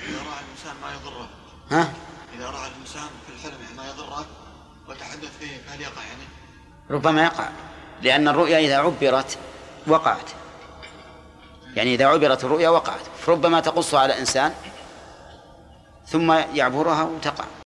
إذا رأى الإنسان ما يضره. ها؟ إذا رأى الإنسان في الحلم ما يضره وتحدث فيه فهل يقع يعني؟ ربما يقع، لأن الرؤيا إذا عبرت وقعت، يعني إذا عبرت الرؤيا وقعت، ربما تقص على إنسان ثم يعبرها وتقع.